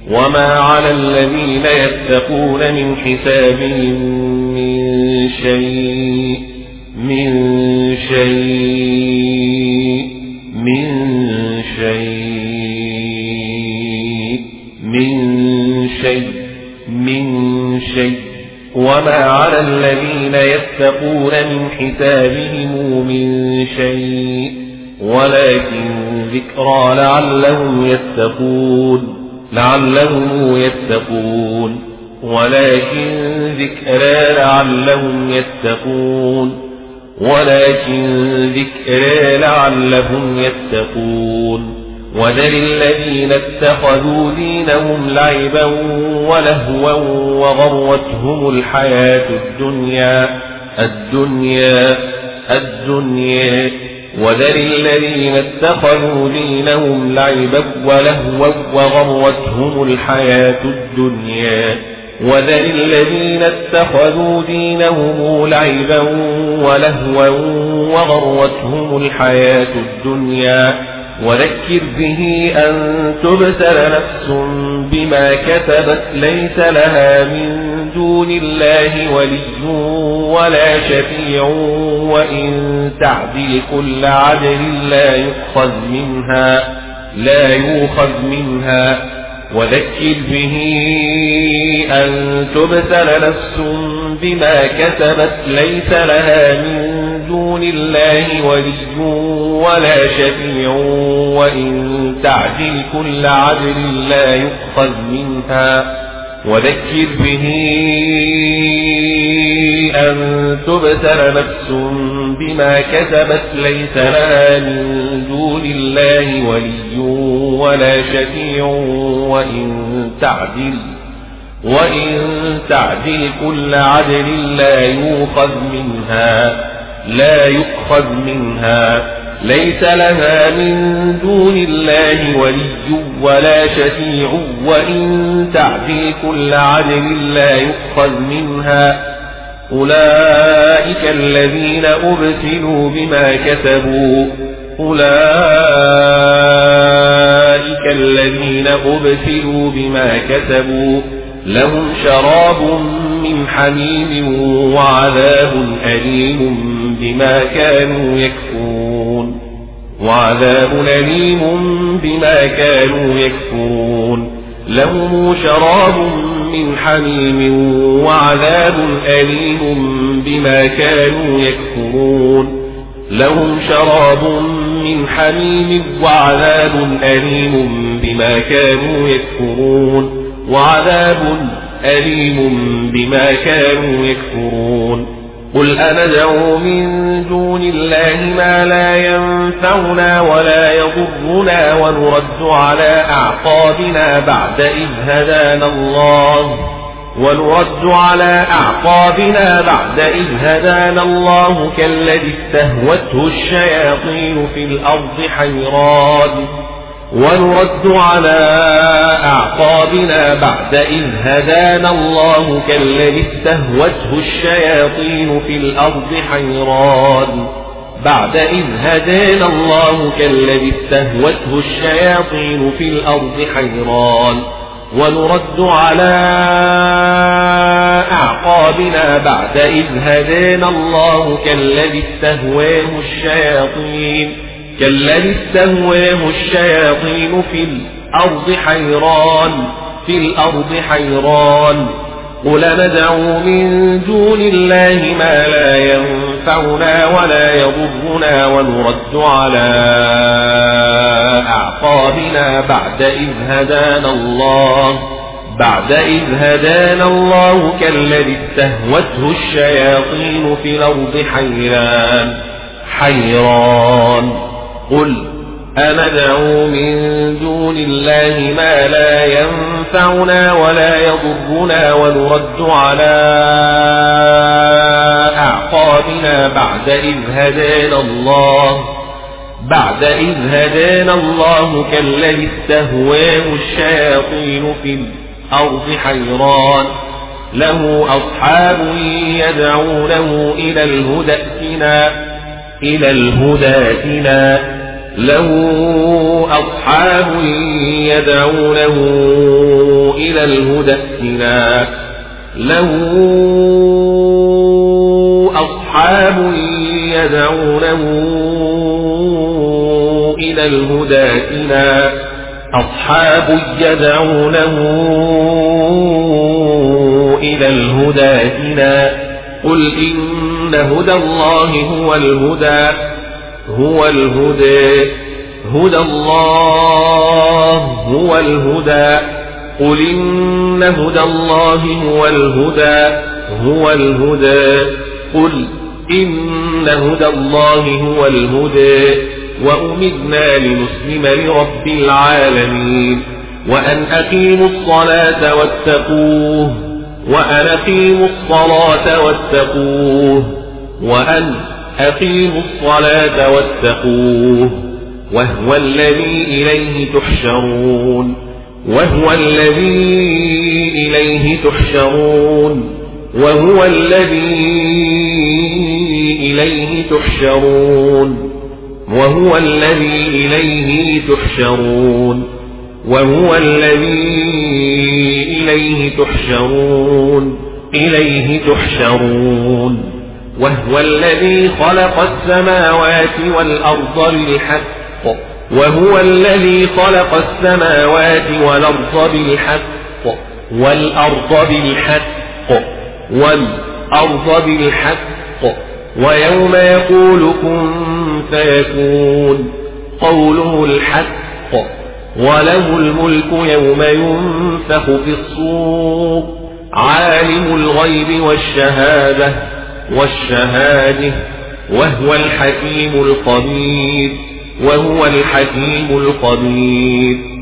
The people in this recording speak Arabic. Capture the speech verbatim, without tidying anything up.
وما على الذين يتقون من حسابهم من شيء من شيء من شيء من شيء من شيء وما على الذين يتقون من حسابهم من شيء ولكن ذكرى لعلهم يتقون لعلهم يتقون ولكن ذكرى لعلهم يتقون ولكن ذكرى لعلهم يتقون وذر الذين اتخذوا دينهم لعبا ولهوا وغرتهم الحياة الدنيا الدنيا الدنيا وذر الذين اتخذوا دينهم لعبا ولهوا وغرتهم الحياة الدنيا وذر الذين اتخذوا دينهم لعبا ولهوا وغرتهم الحياة الدنيا وذكر به أن تبسل نفس بما كسبت ليس لها من دون الله ولي ولا شفيع وإن تعدل كل عدل لا يؤخذ منها لا يؤخذ منها وذكر به أن تبسل نفس بما كسبت ليس لها من دون الله ولي ولا شفيع وإن تعدل كل عدل لا يؤخذ منها وذكر به أن تبسل نفس بما كسبت ليس لها من دون الله ولي ولا شفيع وإن تعدل وإن تعدل كل عدل لا يؤخذ منها لا يؤخذ منها ليس لها من دون الله ولي ولا شفيع وإن تعدل كل عدل لا يؤخذ منها أولئك الذين أبسلوا بما كسبوا أولئك الذين أبسلوا بما كسبوا لهم شراب من حميم وعذاب أليم بما كانوا يكفرون وعذاب أليم بما كانوا يكفرون لهم شراب من حميم وعذاب أليم بما كانوا يكفرون لهم شراب من حميم وعذاب أليم بما كانوا يكفرون وعذاب أليم بما كانوا يكفرون قل أندعو من دون الله ما لا ينفعنا ولا يضرنا ونرد على أعقابنا بعد إذ هدانا الله ونرد على أعقابنا بعد إذ هدانا الله كالذي استهوته الشياطين في الأرض حيران ونرد على أعقابنا بعد إذ هدانا الله كالذي استهوته الشياطين في الأرض حيران بعد إذ هدانا الله كالذي استهوته الشياطين في الأرض حيران ونرد على أعقابنا بعد إذ هدانا الله كالذي استهواه الشياطين كالذي استهواه الشياطين في الأرض حيران في الأرض حيران قل ندعو من دون الله ما لا ينفعنا ولا يضرنا ونرد على أعقابنا بعد إذ هدانا الله بعد إذ هدانا الله كالذي استهوته الشياطين في الأرض حيران حيران قل أندعو من دون الله ما لا ينفعنا ولا يضرنا ونرد على أعقابنا بعد إذ هدانا الله بعد إذ هدانا الله كالذي استهواه الشياطين في الأرض حيران له أصحاب يدعونه إلى الهدى ائتنا إلى الهدى ائتنا له أصحاب يدعونه إلى الهدى ائتنا له أصحاب يدعونه إلى الهدى ائتنا أصحاب يدعونه إلى الهدى ائتنا قل إن هدى الله هو الهدى هو الهدى هدى الله هو الهدى قل إن هدى الله هو الهدى هو الهدى قل إن هدى الله هو الهدى وأمرنا لنسلم لرب العالمين وأن أقيموا الصلاة واتقوه وأن أقيموا الصلاة واتقوه وأن أقيموا الصلاة واتقوه وهو الذي إليه تحشرون وهو الذي إليه تحشرون وهو الذي إليه تحشرون وهو الذي إليه تحشرون وهو الذي إليه تحشرون إليه تحشرون وهو الذي خلق السماوات والأرض بالحق وهو الذي خلق السماوات والأرض بالحق والأرض بالحق والأرض بالحق ويوم يقول كن فيكون قوله الحق وله الملك يوم ينفخ في الصور عالم الغيب والشهادة والشهادة وهو الحكيم الخبير وهو الحكيم الخبير